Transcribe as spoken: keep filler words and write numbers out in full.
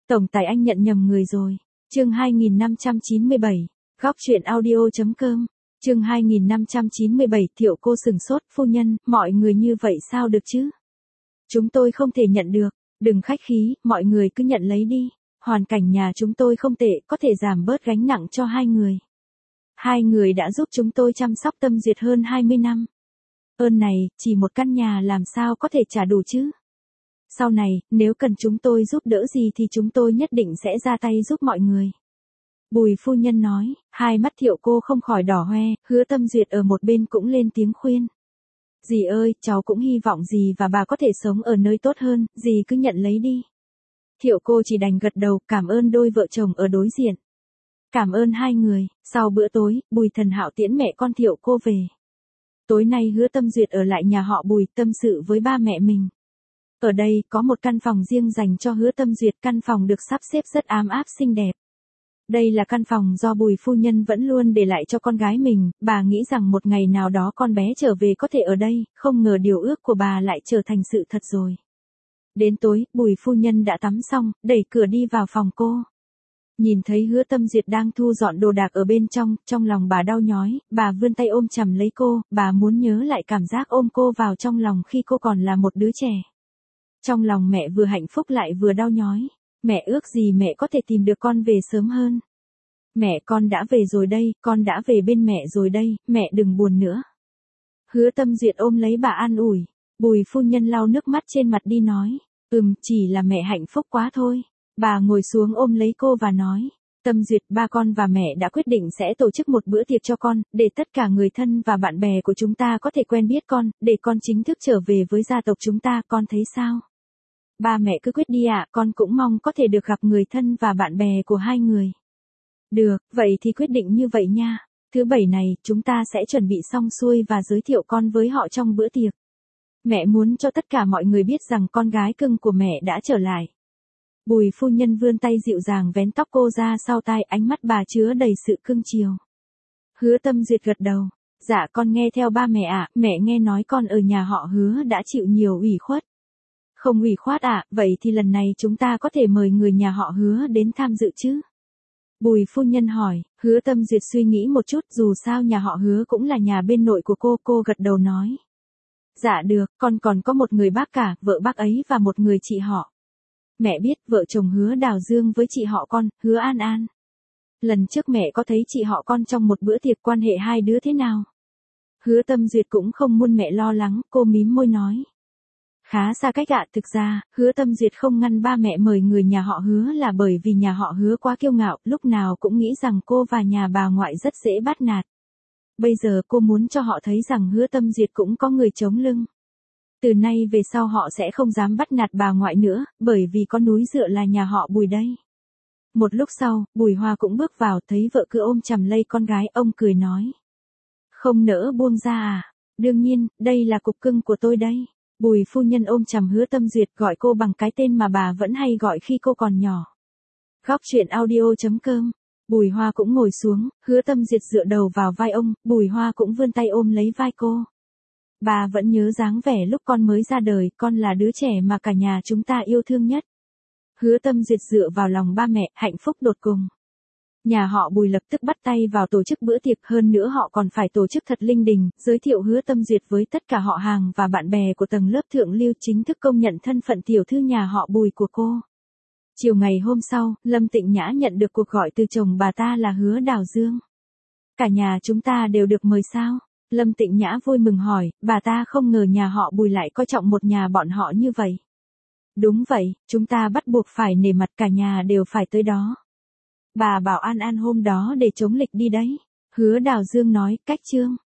Tổng tài anh nhận nhầm người rồi. Chương hai nghìn năm trăm chín mươi bảy. Góc truyện audio.com. Chương hai nghìn năm trăm chín mươi bảy. Thiệu cô sừng sốt, phu nhân, mọi người như vậy sao được chứ? Chúng tôi không thể nhận được. Đừng khách khí, mọi người cứ nhận lấy đi. Hoàn cảnh nhà chúng tôi không tệ, có thể giảm bớt gánh nặng cho hai người. Hai người đã giúp chúng tôi chăm sóc Tâm Duyệt hơn hai mươi năm. Ơn này, chỉ một căn nhà làm sao có thể trả đủ chứ? Sau này, nếu cần chúng tôi giúp đỡ gì thì chúng tôi nhất định sẽ ra tay giúp mọi người. Bùi phu nhân nói, hai mắt Thiệu cô không khỏi đỏ hoe, Hứa Tâm Duyệt ở một bên cũng lên tiếng khuyên. Dì ơi, cháu cũng hy vọng dì và bà có thể sống ở nơi tốt hơn, dì cứ nhận lấy đi. Thiệu cô chỉ đành gật đầu, cảm ơn đôi vợ chồng ở đối diện. Cảm ơn hai người. Sau bữa tối, Bùi Thần Hạo tiễn mẹ con Thiệu cô về. Tối nay Hứa Tâm Duyệt ở lại nhà họ Bùi tâm sự với ba mẹ mình. Ở đây có một căn phòng riêng dành cho Hứa Tâm Duyệt, căn phòng được sắp xếp rất ám áp xinh đẹp. Đây là căn phòng do Bùi phu nhân vẫn luôn để lại cho con gái mình, bà nghĩ rằng một ngày nào đó con bé trở về có thể ở đây, không ngờ điều ước của bà lại trở thành sự thật rồi. Đến tối, Bùi phu nhân đã tắm xong, đẩy cửa đi vào phòng cô. Nhìn thấy Hứa Tâm Duyệt đang thu dọn đồ đạc ở bên trong, trong lòng bà đau nhói, bà vươn tay ôm chầm lấy cô, bà muốn nhớ lại cảm giác ôm cô vào trong lòng khi cô còn là một đứa trẻ. Trong lòng mẹ vừa hạnh phúc lại vừa đau nhói. Mẹ ước gì mẹ có thể tìm được con về sớm hơn. Mẹ, con đã về rồi đây, con đã về bên mẹ rồi đây, mẹ đừng buồn nữa. Hứa Tâm Duyệt ôm lấy bà an ủi. Bùi phu nhân lau nước mắt trên mặt đi nói. Ừm, chỉ là mẹ hạnh phúc quá thôi. Bà ngồi xuống ôm lấy cô và nói. Tâm Duyệt, ba con và mẹ đã quyết định sẽ tổ chức một bữa tiệc cho con, để tất cả người thân và bạn bè của chúng ta có thể quen biết con, để con chính thức trở về với gia tộc chúng ta, con thấy sao? Ba mẹ cứ quyết đi ạ, con cũng mong có thể được gặp người thân và bạn bè của hai người. Được, vậy thì quyết định như vậy nha. Thứ bảy này, chúng ta sẽ chuẩn bị xong xuôi và giới thiệu con với họ trong bữa tiệc. Mẹ muốn cho tất cả mọi người biết rằng con gái cưng của mẹ đã trở lại. Bùi phu nhân vươn tay dịu dàng vén tóc cô ra sau tai, ánh mắt bà chứa đầy sự cưng chiều. Hứa Tâm Duyệt gật đầu. Dạ con nghe theo ba mẹ ạ, mẹ nghe nói con ở nhà họ Hứa đã chịu nhiều ủy khuất. Không ủy khoát ạ, à, vậy thì lần này chúng ta có thể mời người nhà họ Hứa đến tham dự chứ? Bùi phu nhân hỏi. Hứa Tâm Duyệt suy nghĩ một chút, dù sao nhà họ Hứa cũng là nhà bên nội của cô, cô gật đầu nói. Dạ được, con còn có một người bác cả, vợ bác ấy và một người chị họ. Mẹ biết vợ chồng Hứa Đào Dương với chị họ con, Hứa An An. Lần trước mẹ có thấy chị họ con trong một bữa tiệc, quan hệ hai đứa thế nào? Hứa Tâm Duyệt cũng không muốn mẹ lo lắng, cô mím môi nói. Khá xa cách ạ, thực ra, Hứa Tâm Duyệt không ngăn ba mẹ mời người nhà họ Hứa là bởi vì nhà họ Hứa quá kiêu ngạo, lúc nào cũng nghĩ rằng cô và nhà bà ngoại rất dễ bắt nạt. Bây giờ cô muốn cho họ thấy rằng Hứa Tâm Duyệt cũng có người chống lưng. Từ nay về sau họ sẽ không dám bắt nạt bà ngoại nữa, bởi vì có núi dựa là nhà họ Bùi đây. Một lúc sau, Bùi Hoa cũng bước vào, thấy vợ cứ ôm chầm lấy con gái, ông cười nói. Không nỡ buông ra à? Đương nhiên, đây là cục cưng của tôi đây. Bùi phu nhân ôm chầm Hứa Tâm Duyệt, gọi cô bằng cái tên mà bà vẫn hay gọi khi cô còn nhỏ. Góc truyện audio.com. Bùi Hoa cũng ngồi xuống, Hứa Tâm Duyệt dựa đầu vào vai ông, Bùi Hoa cũng vươn tay ôm lấy vai cô. Bà vẫn nhớ dáng vẻ lúc con mới ra đời, con là đứa trẻ mà cả nhà chúng ta yêu thương nhất. Hứa Tâm Duyệt dựa vào lòng ba mẹ, hạnh phúc tột cùng. Nhà họ Bùi lập tức bắt tay vào tổ chức bữa tiệc, hơn nữa họ còn phải tổ chức thật linh đình, giới thiệu Hứa Tâm Duyệt với tất cả họ hàng và bạn bè của tầng lớp thượng lưu, chính thức công nhận thân phận tiểu thư nhà họ Bùi của cô. Chiều ngày hôm sau, Lâm Tịnh Nhã nhận được cuộc gọi từ chồng bà ta là Hứa Đào Dương. Cả nhà chúng ta đều được mời sao? Lâm Tịnh Nhã vui mừng hỏi, bà ta không ngờ nhà họ Bùi lại coi trọng một nhà bọn họ như vậy. Đúng vậy, chúng ta bắt buộc phải nể mặt, cả nhà đều phải tới đó. Bà bảo An An hôm đó để chống lịch đi đấy. Hứa Đào Dương nói, cách chương.